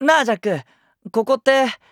なあジャック、ここって。